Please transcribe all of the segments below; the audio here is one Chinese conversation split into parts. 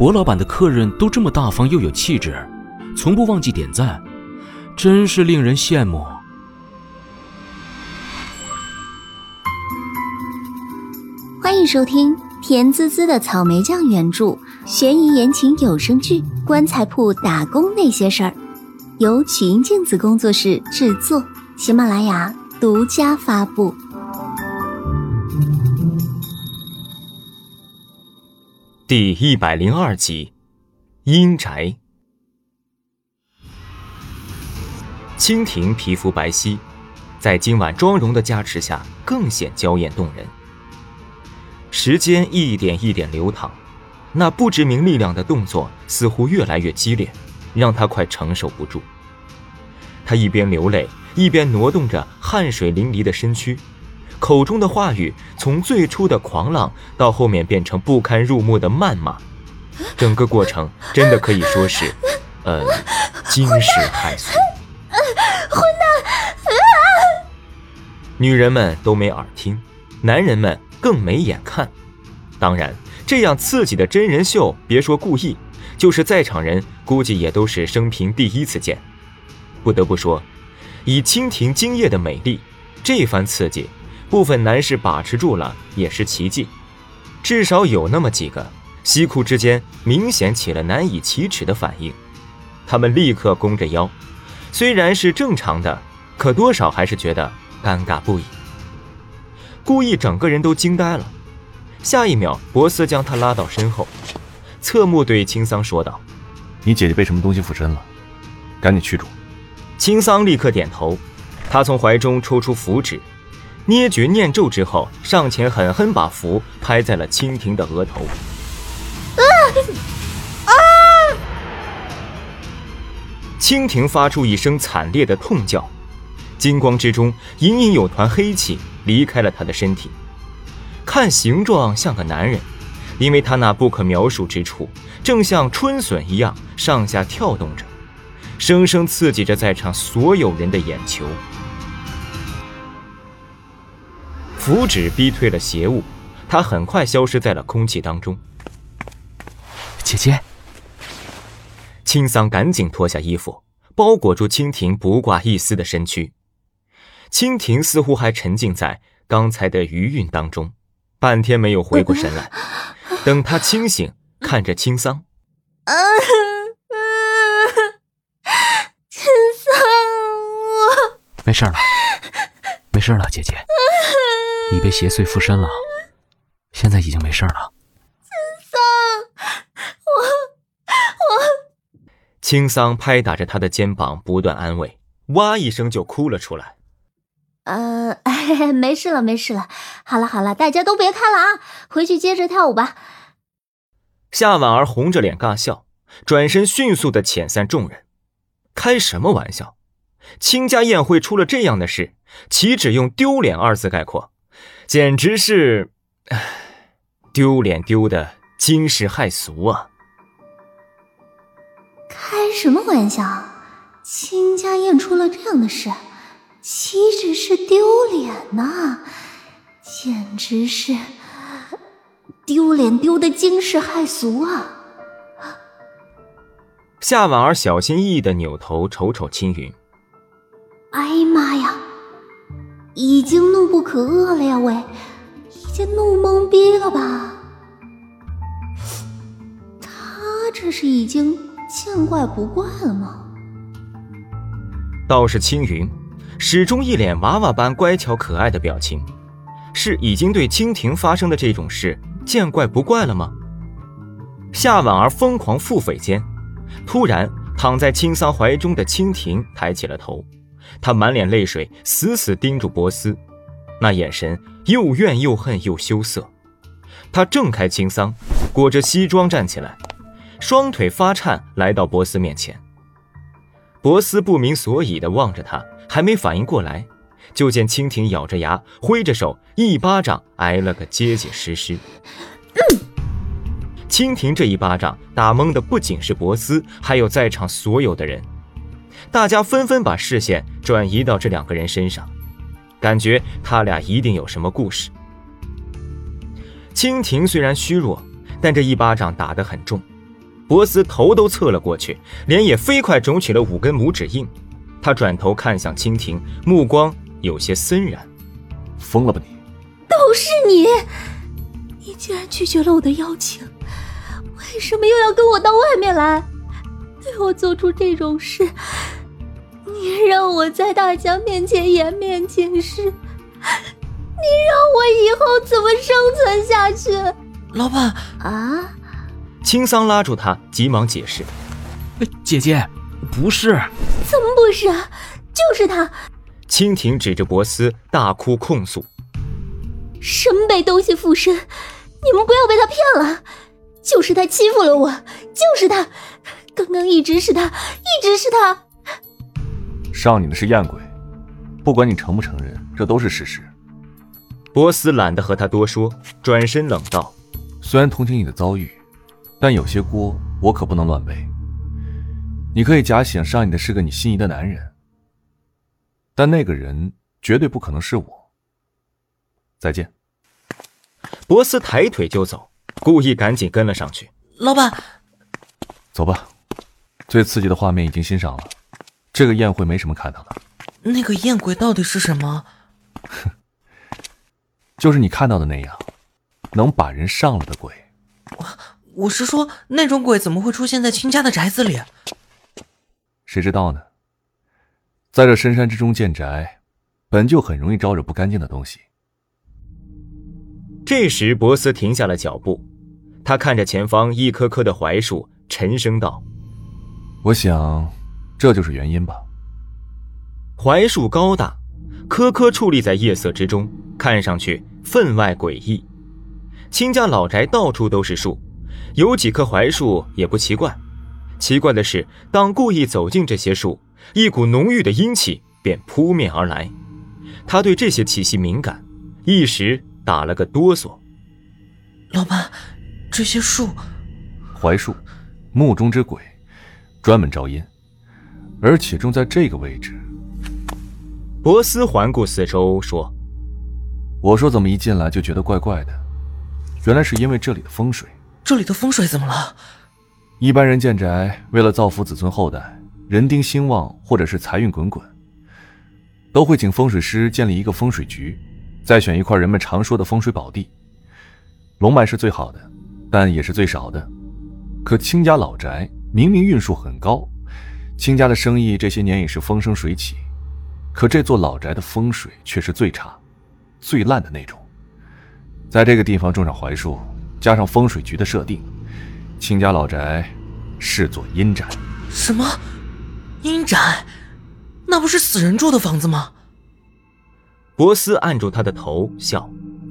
博老板的客人都这么大方又有气质，从不忘记点赞，真是令人羡慕。 欢迎收听甜滋滋的草莓酱原著悬疑言情有声剧《棺材铺打工那些事儿》，由曲音镜子工作室制作，喜马拉雅独家发布。 第102集，阴宅。蜻蜓皮肤白皙，在今晚妆容的加持下更显娇艳动人。时间一点一点流淌，那不知名力量的动作似乎越来越激烈，让他快承受不住。他一边流泪，一边挪动着汗水淋漓的身躯，口中的话语从最初的狂浪到后面变成不堪入目的谩骂，整个过程真的可以说是惊世骇俗。 混蛋！ 女人们都没耳听，男人们更没眼看。当然，这样刺激的真人秀，别说故意，就是在场人估计也都是生平第一次见。不得不说，以蜻蜓惊艳的美丽，这番刺激，部分男士把持住了也是奇迹。至少有那么几个西裤之间明显起了难以启齿的反应，他们立刻弓着腰，虽然是正常的，可多少还是觉得尴尬不已。故意整个人都惊呆了。下一秒，博斯将他拉到身后，侧目对青桑说道：“ 你姐姐被什么东西附身了，赶紧驱逐。” 青桑立刻点头，他从怀中抽出符纸，捏诀念咒之后，上前狠狠把符拍在了蜻蜓的额头。蜻蜓发出一声惨烈的痛叫，金光之中隐隐有团黑气离开了他的身体，看形状像个男人，因为他那不可描述之处正像春笋一样上下跳动着，生生刺激着在场所有人的眼球。符纸逼退了邪物，它很快消失在了空气当中。 姐姐， 青桑赶紧脱下衣服，包裹住蜻蜓不挂一丝的身躯。蜻蜓似乎还沉浸在刚才的余韵当中，半天没有回过神来。等他清醒，看着青桑， 青桑， 没事了，没事了，姐姐，你被邪祟附身了，现在已经没事了。 青桑拍打着他的肩膀，不断安慰，哇一声就哭了出来。 没事了，没事了，好了，大家都别看了啊，回去接着跳舞吧。 夏婉儿红着脸尬笑，转身迅速地遣散众人。开什么玩笑？亲家宴会出了这样的事，岂止用丢脸二字概括，简直是丢脸丢的惊世骇俗啊！ 开什么玩笑？亲家宴出了这样的事，岂止是丢脸呐，简直是丢脸丢的惊世骇俗啊！ 夏婉儿小心翼翼地扭头瞅瞅青云。 哎呀妈呀，已经怒不可遏了呀喂，已经怒懵逼了吧？他这是已经见怪不怪了吗？ 倒是青云始终一脸娃娃般乖巧可爱的表情，是已经对蜻蜓发生的这种事见怪不怪了吗？夏婉儿疯狂腹诽间，突然躺在青桑怀中的蜻蜓抬起了头，他满脸泪水，死死盯住博斯，那眼神又怨又恨又羞涩。他挣开青桑，裹着西装站起来，双腿发颤来到博斯面前。博斯不明所以地望着他，还没反应过来，就见蜻蜓咬着牙，挥着手，一巴掌挨了个结结实实。蜻蜓这一巴掌打懵的不仅是博斯，还有在场所有的人。大家纷纷把视线转移到这两个人身上，感觉他俩一定有什么故事。蜻蜓虽然虚弱，但这一巴掌打得很重， 博斯头都侧了过去，脸也飞快肿起了5根拇指印。他转头看向蜻蜓，目光有些森然。 疯了吧你？ 都是你！你竟然拒绝了我的邀请，为什么又要跟我到外面来，对我做出这种事？你让我在大家面前颜面尽失，你让我以后怎么生存下去？ 老板啊！ 青桑拉住他，急忙解释： 姐姐，不是。 怎么不是啊？就是他！ 蜻蜓指着博斯大哭控诉： 什么被东西附身，你们不要被他骗了，就是他欺负了我，就是他，刚刚一直是他，一直是他。 上你的是艳鬼，不管你承不承认，这都是事实。 博斯懒得和他多说，转身冷道： 虽然同情你的遭遇，但有些锅我可不能乱背。你可以假想上你的是个你心仪的男人，但那个人绝对不可能是我。再见。 博斯抬腿就走，故意赶紧跟了上去。 老板， 走吧，最刺激的画面已经欣赏了，这个宴会没什么看头的。 那个艳鬼到底是什么？ 就是你看到的那样，能把人上了的鬼。 我是说，那种鬼怎么会出现在亲家的宅子里？ 谁知道呢？在这深山之中建宅，本就很容易招惹不干净的东西。 这时博斯停下了脚步，他看着前方一棵棵的槐树，沉声道： 我想这就是原因吧。 槐树高大，棵棵矗立在夜色之中，看上去分外诡异。亲家老宅到处都是树，有几棵槐树也不奇怪。奇怪的是，当故意走进这些树，一股浓郁的阴气便扑面而来。他对这些气息敏感，一时打了个哆嗦。 老板，这些树…… 槐树，墓中之鬼，专门招阴，而且种在这个位置。 博斯环顾四周说： 我说怎么一进来就觉得怪怪的，原来是因为这里的风水。 这里的风水怎么了？ 一般人建宅为了造福子孙后代，人丁兴旺或者是财运滚滚，都会请风水师建立一个风水局，再选一块人们常说的风水宝地。龙脉是最好的，但也是最少的。可亲家老宅明明运数很高，亲家的生意这些年也是风生水起，可这座老宅的风水却是最差最烂的那种。在这个地方种上槐树，加上风水局的设定，亲家老宅视作阴宅。 什么？阴宅？那不是死人住的房子吗？ 博斯按住他的头笑：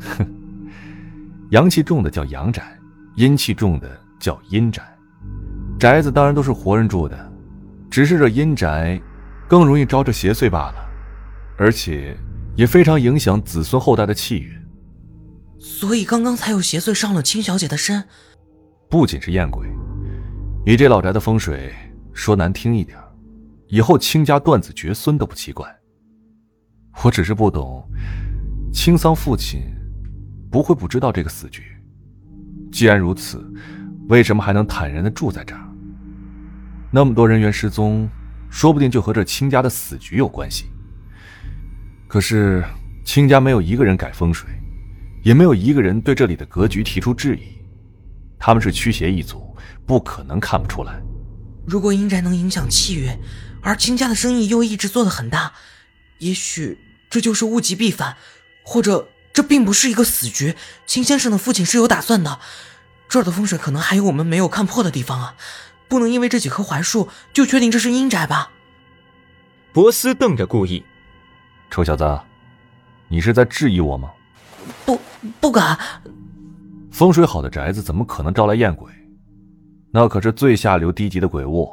阳气重的叫阳宅，阴气重的叫阴宅。宅子当然都是活人住的，只是这阴宅更容易招着邪祟罢了，而且也非常影响子孙后代的气运。 所以刚刚才有邪祟上了亲小姐的身。 不仅是艳鬼，以这老宅的风水，说难听一点，以后亲家断子绝孙都不奇怪。我只是不懂，青桑父亲不会不知道这个死局。既然如此，为什么还能坦然地住在这儿？那么多人员失踪，说不定就和这亲家的死局有关系。可是亲家没有一个人改风水，也没有一个人对这里的格局提出质疑。他们是驱邪一族，不可能看不出来。 如果阴宅能影响气运，而亲家的生意又一直做得很大，也许这就是物极必反，或者这并不是一个死局。秦先生的父亲是有打算的，这儿的风水可能还有我们没有看破的地方啊，不能因为这几棵槐树就确定这是阴宅吧？ 博斯瞪着顾意： 臭小子，你是在质疑我吗？ 不敢。 风水好的宅子怎么可能招来艳鬼？那可是最下流低级的鬼物。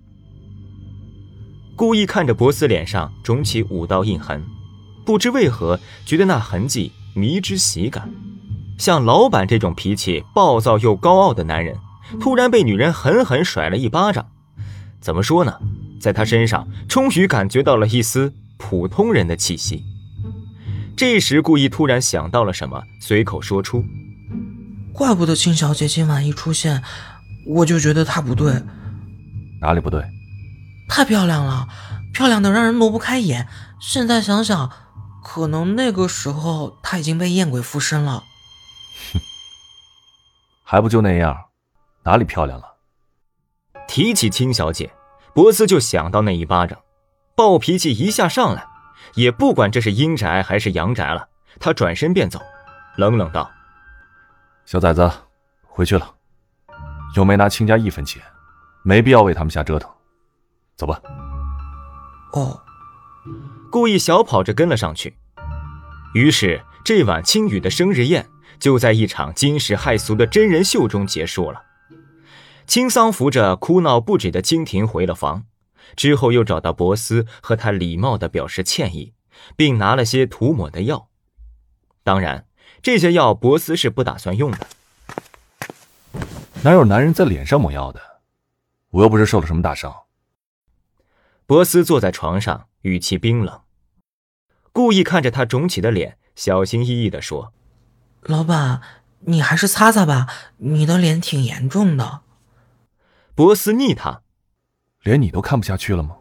顾意看着博斯脸上肿起5道印痕，不知为何觉得那痕迹迷之喜感。像老板这种脾气暴躁又高傲的男人，突然被女人狠狠甩了一巴掌，怎么说呢，在他身上终于感觉到了一丝普通人的气息。这时顾意突然想到了什么，随口说出： 怪不得青小姐今晚一出现， 我就觉得她不对。 哪里不对？ 太漂亮了，漂亮的让人挪不开眼。现在想想，可能那个时候她已经被艳鬼附身了。 哼，还不就那样，哪里漂亮了？ 提起青小姐，博斯就想到那一巴掌，暴脾气一下上来，也不管这是阴宅还是阳宅了，他转身便走，冷冷道： 小崽子，回去了，又没拿亲家1分钱，没必要为他们瞎折腾，走吧。 哦， 故意小跑着跟了上去。于是这晚青羽的生日宴就在一场惊世骇俗的真人秀中结束了。青桑扶着哭闹不止的蜻蜓回了房，之后又找到博斯和他礼貌地表示歉意，并拿了些涂抹的药。当然这些药博斯是不打算用的。 哪有男人在脸上抹药的？我又不是受了什么大伤。 博斯坐在床上，语气冰冷，故意看着他肿起的脸，小心翼翼地说： 老板，你还是擦擦吧，你的脸挺严重的。 博斯逆他： 连你都看不下去了吗？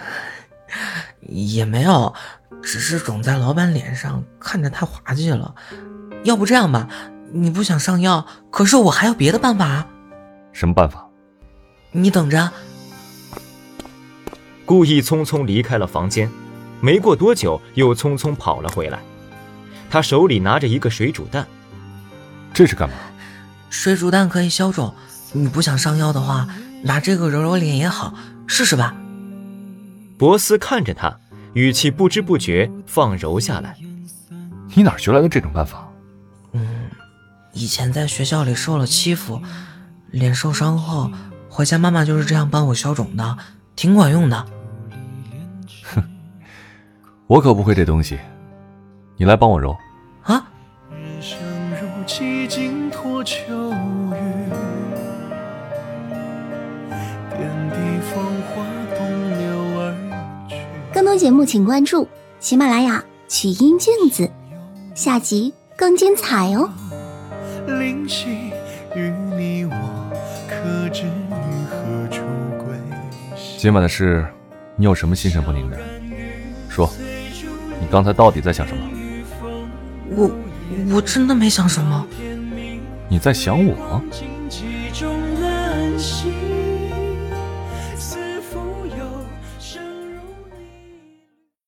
也没有，只是肿在老板脸上，看着太滑稽了。要不这样吧，你不想上药，可是我还有别的办法啊。 什么办法？ 你等着。 故意匆匆离开了房间，没过多久又匆匆跑了回来。他手里拿着一个水煮蛋。 这是干嘛？ 水煮蛋可以消肿，你不想上药的话，拿这个揉揉脸也好，试试吧。 博斯看着他，语气不知不觉放柔下来。 你哪学来的这种办法？ 以前在学校里受了欺负，脸受伤后回家，妈妈就是这样帮我消肿的，挺管用的。 哼，我可不会这东西，你来帮我揉。 啊？ 更多节目请关注喜马拉雅曲音镜子，下集更精彩哦。灵犀与你我可知何处归？ 今晚的事，你有什么心神不宁的？说，你刚才到底在想什么？ 我真的没想什么。 你在想我？